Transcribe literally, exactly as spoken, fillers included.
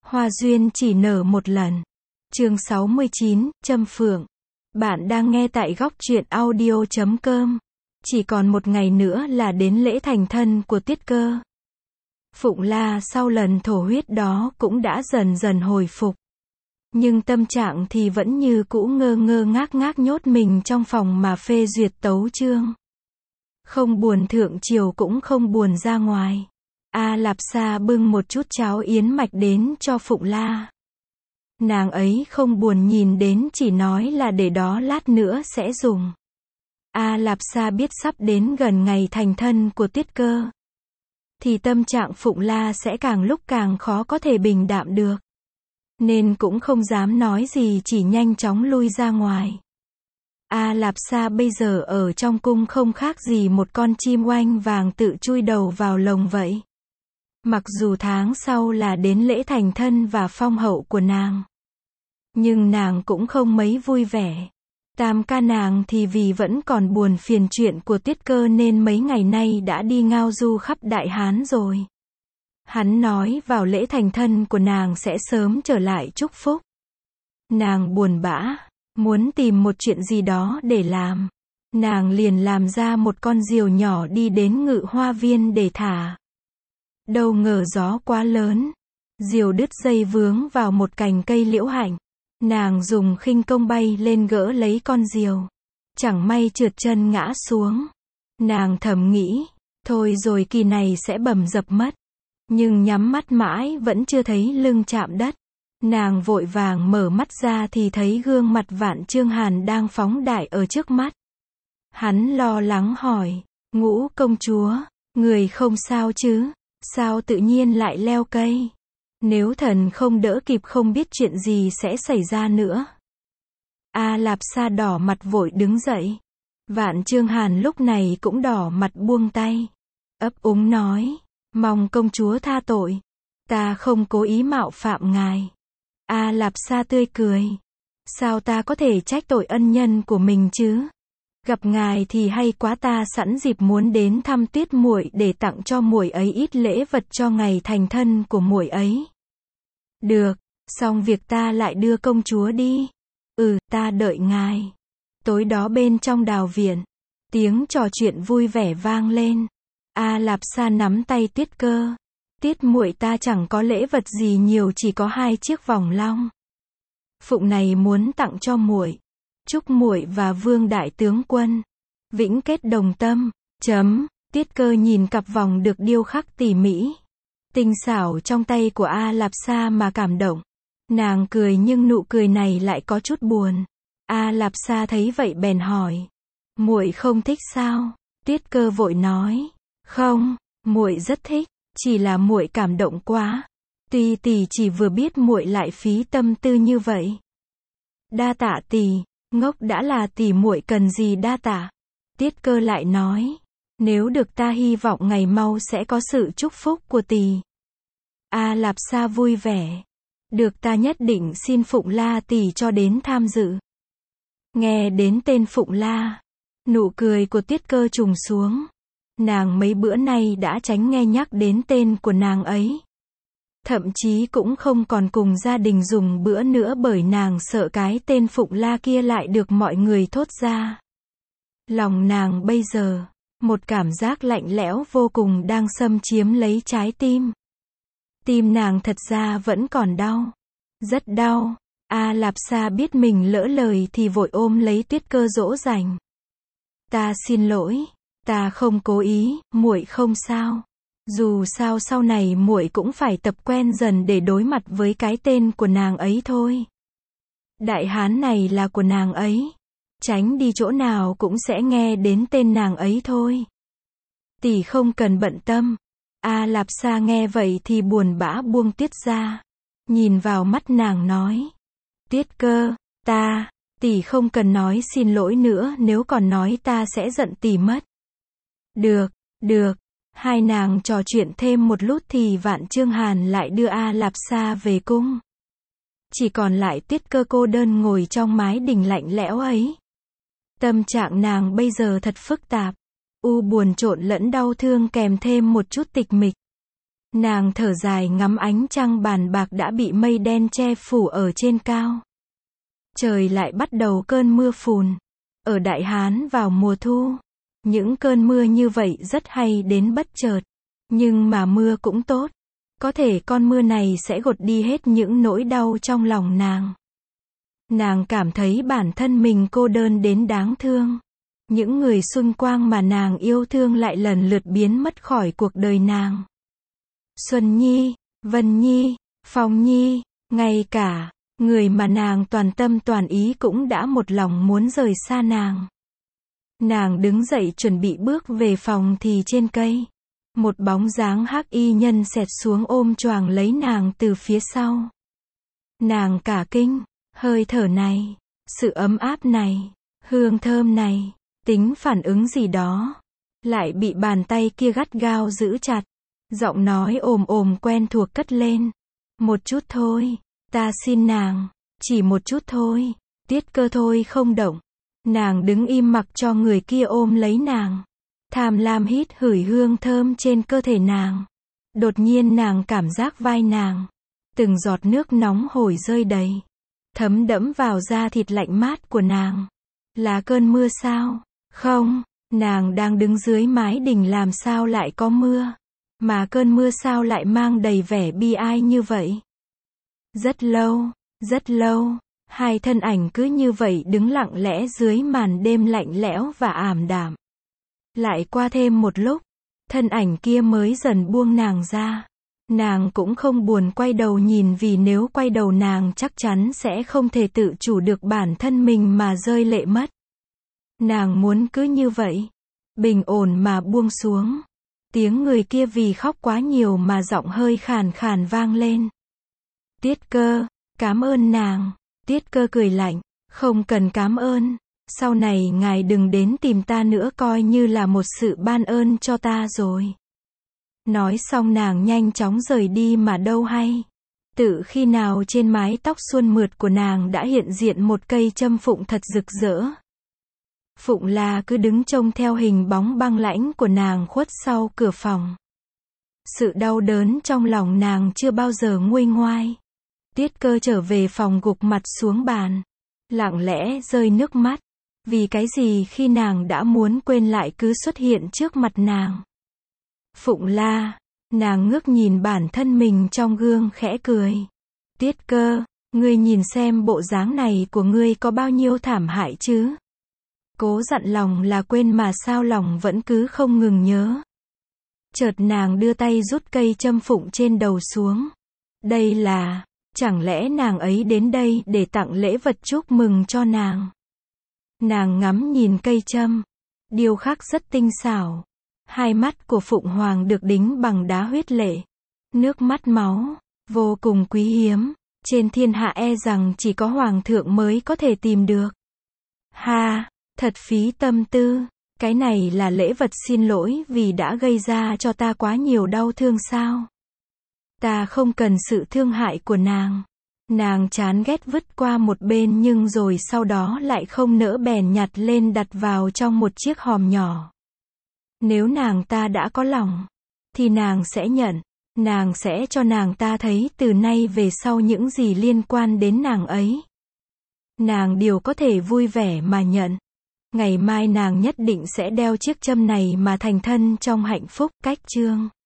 Hoa duyên chỉ nở một lần. Chương sáu mươi chín, Trâm Phượng. Bạn đang nghe tại góc truyện audio chấm com. Chỉ còn một ngày nữa là đến lễ thành thân của Tiết Cơ. Phụng La sau lần thổ huyết đó cũng đã dần dần hồi phục. Nhưng tâm trạng thì vẫn như cũ ngơ ngơ ngác ngác nhốt mình trong phòng mà phê duyệt tấu chương. Không buồn thượng triều cũng không buồn ra ngoài. A Lạp Sa bưng một chút cháo yến mạch đến cho Phụng La. Nàng ấy không buồn nhìn đến, chỉ nói là để đó lát nữa sẽ dùng. A Lạp Sa biết sắp đến gần ngày thành thân của Tiết Cơ, thì tâm trạng Phụng La sẽ càng lúc càng khó có thể bình đạm được. Nên cũng không dám nói gì, chỉ nhanh chóng lui ra ngoài. A Lạp Sa bây giờ ở trong cung không khác gì một con chim oanh vàng tự chui đầu vào lồng vậy. Mặc dù tháng sau là đến lễ thành thân và phong hậu của nàng, nhưng nàng cũng không mấy vui vẻ. Tam ca nàng thì vì vẫn còn buồn phiền chuyện của Tiết Cơ nên mấy ngày nay đã đi ngao du khắp Đại Hán rồi. Hắn nói vào lễ thành thân của nàng sẽ sớm trở lại chúc phúc. Nàng buồn bã, muốn tìm một chuyện gì đó để làm. Nàng liền làm ra một con diều nhỏ đi đến Ngự Hoa Viên để thả. Đâu ngờ gió quá lớn, diều đứt dây vướng vào một cành cây liễu hạnh. Nàng dùng khinh công bay lên gỡ lấy con diều. Chẳng may trượt chân ngã xuống. Nàng thầm nghĩ, thôi rồi kỳ này sẽ bầm dập mất. Nhưng nhắm mắt mãi vẫn chưa thấy lưng chạm đất. Nàng vội vàng mở mắt ra thì thấy gương mặt Vạn Chương Hàn đang phóng đại ở trước mắt. Hắn lo lắng hỏi, Ngũ công chúa, người không sao chứ? Sao tự nhiên lại leo cây? Nếu thần không đỡ kịp không biết chuyện gì sẽ xảy ra nữa. A Lạp Sa đỏ mặt vội đứng dậy. Vạn Chương Hàn lúc này cũng đỏ mặt buông tay. Ấp úng nói, mong công chúa tha tội. Ta không cố ý mạo phạm ngài. A Lạp Sa tươi cười. Sao ta có thể trách tội ân nhân của mình chứ? Gặp ngài thì hay quá, ta sẵn dịp muốn đến thăm Tuyết muội để tặng cho muội ấy ít lễ vật cho ngày thành thân của muội ấy. Được, xong việc ta lại đưa công chúa đi. Ừ, ta đợi ngài. Tối đó bên trong đào viện, tiếng trò chuyện vui vẻ vang lên. A Lạp Sa nắm tay Tiết Cơ. Tiết muội, ta chẳng có lễ vật gì nhiều, chỉ có hai chiếc vòng long. Phụng này muốn tặng cho muội. Chúc muội và Vương đại tướng quân vĩnh kết đồng tâm. Chấm. Tiết Cơ nhìn cặp vòng được điêu khắc tỉ mỉ, tinh xảo trong tay của A Lạp Sa mà cảm động. Nàng cười nhưng nụ cười này lại có chút buồn. A Lạp Sa thấy vậy bèn hỏi, muội không thích sao? Tiết Cơ vội nói, không, muội rất thích, chỉ là muội cảm động quá. Tuy tỷ chỉ vừa biết muội lại phí tâm tư như vậy. Đa tạ tỷ. Ngốc đã là tỷ, muội cần gì đa tạ. Tiết Cơ lại nói, nếu được ta hy vọng ngày mau sẽ có sự chúc phúc của tỷ. A Lạp Sa vui vẻ. Được, ta nhất định xin Phụng La tỷ cho đến tham dự. Nghe đến tên Phụng La, nụ cười của Tiết Cơ trùng xuống. Nàng mấy bữa nay đã tránh nghe nhắc đến tên của nàng ấy. Thậm chí cũng không còn cùng gia đình dùng bữa nữa bởi nàng sợ cái tên Phụng La kia lại được mọi người thốt ra. Lòng nàng bây giờ, một cảm giác lạnh lẽo vô cùng đang xâm chiếm lấy trái tim. Tim nàng thật ra vẫn còn đau. Rất đau. A Lạp Sa biết mình lỡ lời thì vội ôm lấy Tiết Cơ dỗ dành. Ta xin lỗi. Ta không cố ý, muội không sao. Dù sao sau này muội cũng phải tập quen dần để đối mặt với cái tên của nàng ấy thôi. Đại Hán này là của nàng ấy. Tránh đi chỗ nào cũng sẽ nghe đến tên nàng ấy thôi. Tỷ không cần bận tâm. A Lạp Sa nghe vậy thì buồn bã buông Tiết ra. Nhìn vào mắt nàng nói, Tiết Cơ, ta, tỷ không cần nói xin lỗi nữa, nếu còn nói ta sẽ giận tỷ mất. Được, được. Hai nàng trò chuyện thêm một lúc thì Vạn Chương Hàn lại đưa A Lạp Sa về cung. Chỉ còn lại Tiết Cơ cô đơn ngồi trong mái đình lạnh lẽo ấy. Tâm trạng nàng bây giờ thật phức tạp. U buồn trộn lẫn đau thương kèm thêm một chút tịch mịch. Nàng thở dài ngắm ánh trăng bàn bạc đã bị mây đen che phủ ở trên cao. Trời lại bắt đầu cơn mưa phùn. Ở Đại Hán vào mùa thu, những cơn mưa như vậy rất hay đến bất chợt. Nhưng mà mưa cũng tốt. Có thể con mưa này sẽ gột đi hết những nỗi đau trong lòng nàng. Nàng cảm thấy bản thân mình cô đơn đến đáng thương. Những người xung quanh mà nàng yêu thương lại lần lượt biến mất khỏi cuộc đời nàng. Xuân Nhi, Vân Nhi, Phong Nhi, ngay cả người mà nàng toàn tâm toàn ý cũng đã một lòng muốn rời xa nàng. Nàng đứng dậy chuẩn bị bước về phòng thì trên cây, một bóng dáng hắc y nhân xẹt xuống ôm choàng lấy nàng từ phía sau. Nàng cả kinh, hơi thở này, sự ấm áp này, hương thơm này, tính phản ứng gì đó, lại bị bàn tay kia gắt gao giữ chặt. Giọng nói ồm ồm quen thuộc cất lên. Một chút thôi, ta xin nàng, chỉ một chút thôi. Tiết Cơ thôi không động. Nàng đứng im mặc cho người kia ôm lấy nàng. Tham lam hít hửi hương thơm trên cơ thể nàng. Đột nhiên nàng cảm giác vai nàng, từng giọt nước nóng hổi rơi đầy, thấm đẫm vào da thịt lạnh mát của nàng. Là cơn mưa sao? Không, nàng đang đứng dưới mái đình làm sao lại có mưa? Mà cơn mưa sao lại mang đầy vẻ bi ai như vậy? Rất lâu, rất lâu, hai thân ảnh cứ như vậy đứng lặng lẽ dưới màn đêm lạnh lẽo và ảm đạm. Lại qua thêm một lúc, thân ảnh kia mới dần buông nàng ra. Nàng cũng không buồn quay đầu nhìn vì nếu quay đầu nàng chắc chắn sẽ không thể tự chủ được bản thân mình mà rơi lệ mất. Nàng muốn cứ như vậy, bình ổn mà buông xuống. Tiếng người kia vì khóc quá nhiều mà giọng hơi khàn khàn vang lên. Tiết Cơ, cảm ơn nàng. Tiết Cơ cười lạnh, không cần cảm ơn. Sau này ngài đừng đến tìm ta nữa, coi như là một sự ban ơn cho ta rồi. Nói xong nàng nhanh chóng rời đi mà đâu hay. Tự khi nào trên mái tóc suôn mượt của nàng đã hiện diện một cây châm phụng thật rực rỡ. Phụng La cứ đứng trông theo hình bóng băng lãnh của nàng khuất sau cửa phòng. Sự đau đớn trong lòng nàng chưa bao giờ nguôi ngoai. Tiết Cơ trở về phòng gục mặt xuống bàn, lặng lẽ rơi nước mắt. Vì cái gì khi nàng đã muốn quên lại cứ xuất hiện trước mặt nàng. Phụng La, nàng ngước nhìn bản thân mình trong gương khẽ cười. Tiết Cơ, ngươi nhìn xem bộ dáng này của ngươi có bao nhiêu thảm hại chứ? Cố dặn lòng là quên mà sao lòng vẫn cứ không ngừng nhớ. Chợt nàng đưa tay rút cây châm phụng trên đầu xuống. Đây là, chẳng lẽ nàng ấy đến đây để tặng lễ vật chúc mừng cho nàng? Nàng ngắm nhìn cây châm, điêu khắc rất tinh xảo. Hai mắt của Phụng Hoàng được đính bằng đá huyết lệ, nước mắt máu, vô cùng quý hiếm. Trên thiên hạ e rằng chỉ có Hoàng thượng mới có thể tìm được. Ha! Thật phí tâm tư, cái này là lễ vật xin lỗi vì đã gây ra cho ta quá nhiều đau thương sao? Ta không cần sự thương hại của nàng. Nàng chán ghét vứt qua một bên nhưng rồi sau đó lại không nỡ bèn nhặt lên đặt vào trong một chiếc hòm nhỏ. Nếu nàng ta đã có lòng, thì nàng sẽ nhận, nàng sẽ cho nàng ta thấy từ nay về sau những gì liên quan đến nàng ấy. Nàng đều có thể vui vẻ mà nhận. Ngày mai nàng nhất định sẽ đeo chiếc châm này mà thành thân trong hạnh phúc. Cách chương